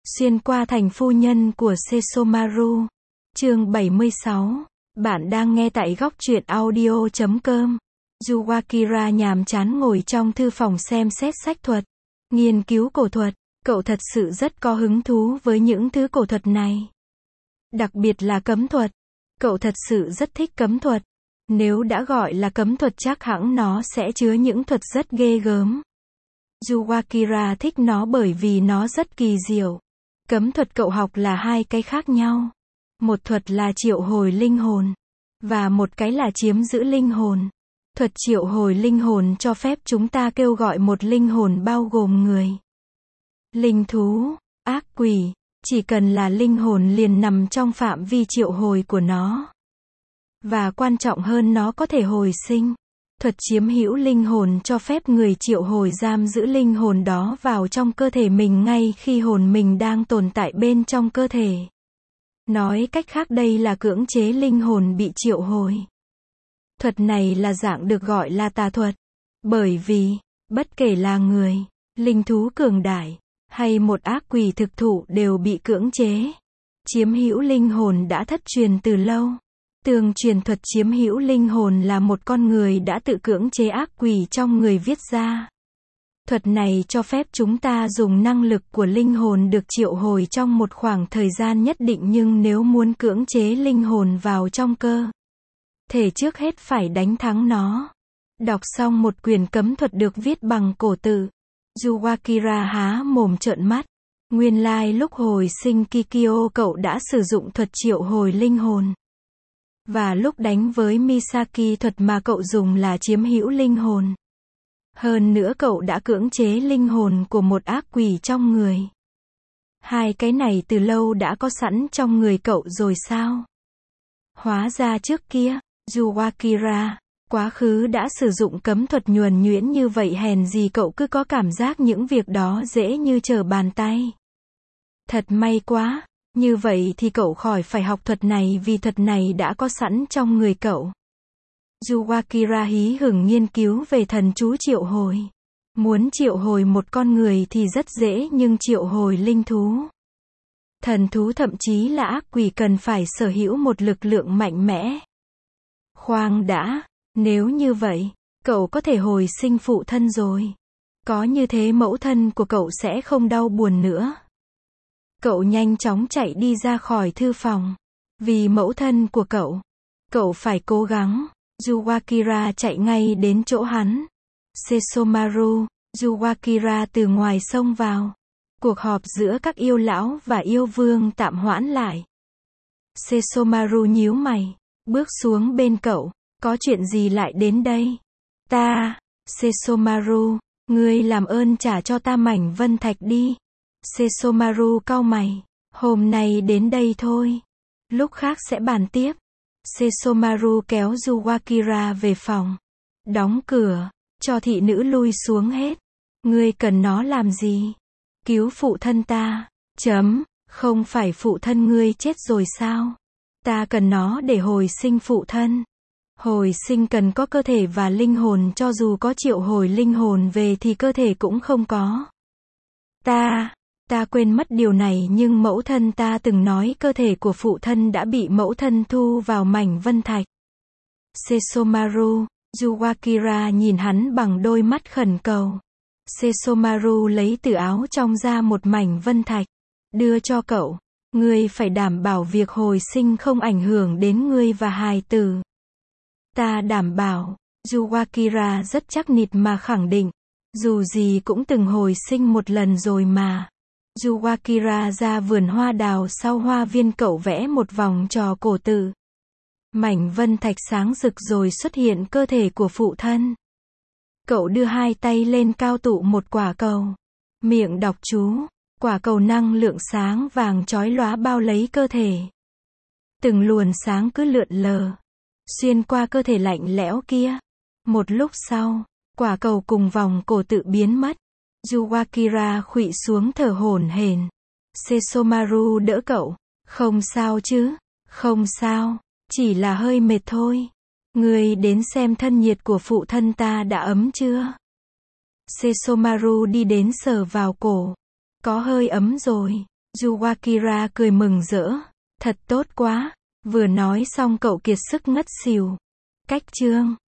Xuyên qua thành phu nhân của Sesomaru. Chương 76. Bạn đang nghe tại góc truyện audio.com. Yuwakira nhàm chán ngồi trong thư phòng xem xét sách thuật, nghiên cứu cổ thuật. Cậu thật sự rất có hứng thú với những thứ cổ thuật này. Đặc biệt là cấm thuật. Cậu thật sự rất thích cấm thuật. Nếu đã gọi là cấm thuật chắc hẳn nó sẽ chứa những thuật rất ghê gớm. Yuwakira thích nó bởi vì nó rất kỳ diệu. Cấm thuật cậu học là hai cái khác nhau. Một thuật là triệu hồi linh hồn, và một cái là chiếm giữ linh hồn. Thuật triệu hồi linh hồn cho phép chúng ta kêu gọi một linh hồn bao gồm người, linh thú, ác quỷ. Chỉ cần là linh hồn liền nằm trong phạm vi triệu hồi của nó. Và quan trọng hơn, nó có thể hồi sinh. Thuật chiếm hữu linh hồn cho phép người triệu hồi giam giữ linh hồn đó vào trong cơ thể mình ngay khi hồn mình đang tồn tại bên trong cơ thể. Nói cách khác, đây là cưỡng chế linh hồn bị triệu hồi. Thuật này là dạng được gọi là tà thuật. Bởi vì, bất kể là người, linh thú cường đại, hay một ác quỷ thực thụ đều bị cưỡng chế. Chiếm hữu linh hồn đã thất truyền từ lâu. Tương truyền thuật chiếm hữu linh hồn là một con người đã tự cưỡng chế ác quỷ trong người viết ra. Thuật này cho phép chúng ta dùng năng lực của linh hồn được triệu hồi trong một khoảng thời gian nhất định, nhưng nếu muốn cưỡng chế linh hồn vào trong cơ thể trước hết phải đánh thắng nó. Đọc xong một quyển cấm thuật được viết bằng cổ tự, Yuwakira há mồm trợn mắt. Nguyên lai lúc hồi sinh Kikyo cậu đã sử dụng thuật triệu hồi linh hồn. Và lúc đánh với Misaki, thuật mà cậu dùng là chiếm hữu linh hồn. Hơn nữa cậu đã cưỡng chế linh hồn của một ác quỷ trong người. Hai cái này từ lâu đã có sẵn trong người cậu rồi sao? Hóa ra trước kia, Yuwakira, quá khứ đã sử dụng cấm thuật nhuần nhuyễn như vậy, hèn gì cậu cứ có cảm giác những việc đó dễ như trở bàn tay. Thật may quá. Như vậy thì cậu khỏi phải học thuật này vì thuật này đã có sẵn trong người cậu. Yuwakira hí hửng nghiên cứu về thần chú triệu hồi. Muốn triệu hồi một con người thì rất dễ, nhưng triệu hồi linh thú, thần thú, thậm chí là ác quỷ cần phải sở hữu một lực lượng mạnh mẽ. Khoan đã, nếu như vậy, cậu có thể hồi sinh phụ thân rồi. Có như thế mẫu thân của cậu sẽ không đau buồn nữa. Cậu nhanh chóng chạy đi ra khỏi thư phòng. Vì mẫu thân của cậu phải cố gắng. Yuwakira chạy ngay đến chỗ hắn. Sesomaru, Yuwakira từ ngoài xông vào. Cuộc họp giữa các yêu lão và yêu vương tạm hoãn lại. Sesomaru nhíu mày, bước xuống bên cậu. Có chuyện gì lại đến đây? Sesomaru, ngươi làm ơn trả cho ta mảnh vân thạch đi. Sesomaru cau mày. Hôm nay đến đây thôi. Lúc khác sẽ bàn tiếp. Sesomaru kéo Yuwakira về phòng. Đóng cửa. Cho thị nữ lui xuống hết. Ngươi cần nó làm gì? Cứu phụ thân ta. Không phải phụ thân ngươi chết rồi sao? Ta cần nó để hồi sinh phụ thân. Hồi sinh cần có cơ thể và linh hồn, cho dù có triệu hồi linh hồn về thì cơ thể cũng không có. Ta quên mất điều này, nhưng mẫu thân ta từng nói cơ thể của phụ thân đã bị mẫu thân thu vào mảnh vân thạch. Sesomaru, Yuwakira nhìn hắn bằng đôi mắt khẩn cầu. Sesomaru lấy từ áo trong ra một mảnh vân thạch, đưa cho cậu. Ngươi phải đảm bảo việc hồi sinh không ảnh hưởng đến ngươi và hài tử. Ta đảm bảo. Yuwakira rất chắc nịch mà khẳng định. Dù gì cũng từng hồi sinh một lần rồi mà. Yuwakira ra vườn hoa đào sau hoa viên, cậu vẽ một vòng trò cổ tự. Mảnh vân thạch sáng rực rồi xuất hiện cơ thể của phụ thân. Cậu đưa hai tay lên cao tụ một quả cầu. Miệng đọc chú. Quả cầu năng lượng sáng vàng chói lóa bao lấy cơ thể. Từng luồn sáng cứ lượn lờ xuyên qua cơ thể lạnh lẽo kia. Một lúc sau, quả cầu cùng vòng cổ tự biến mất. Yuwakira khuỵu xuống thở hổn hển. Sesomaru đỡ cậu. Không sao chứ? Không sao, chỉ là hơi mệt thôi. Ngươi đến xem thân nhiệt của phụ thân ta đã ấm chưa? Sesomaru đi đến sờ vào cổ. Có hơi ấm rồi. Yuakira cười mừng rỡ. Thật tốt quá. Vừa nói xong cậu kiệt sức ngất xỉu. Cách chương